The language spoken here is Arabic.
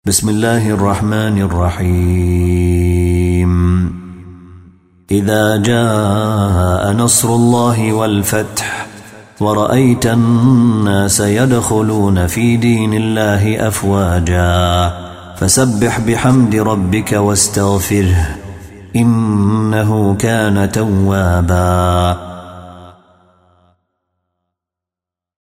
بسم الله الرحمن الرحيم. إذا جاء نصر الله والفتح ورأيت الناس يدخلون في دين الله أفواجا فسبح بحمد ربك واستغفره إنه كان توابا.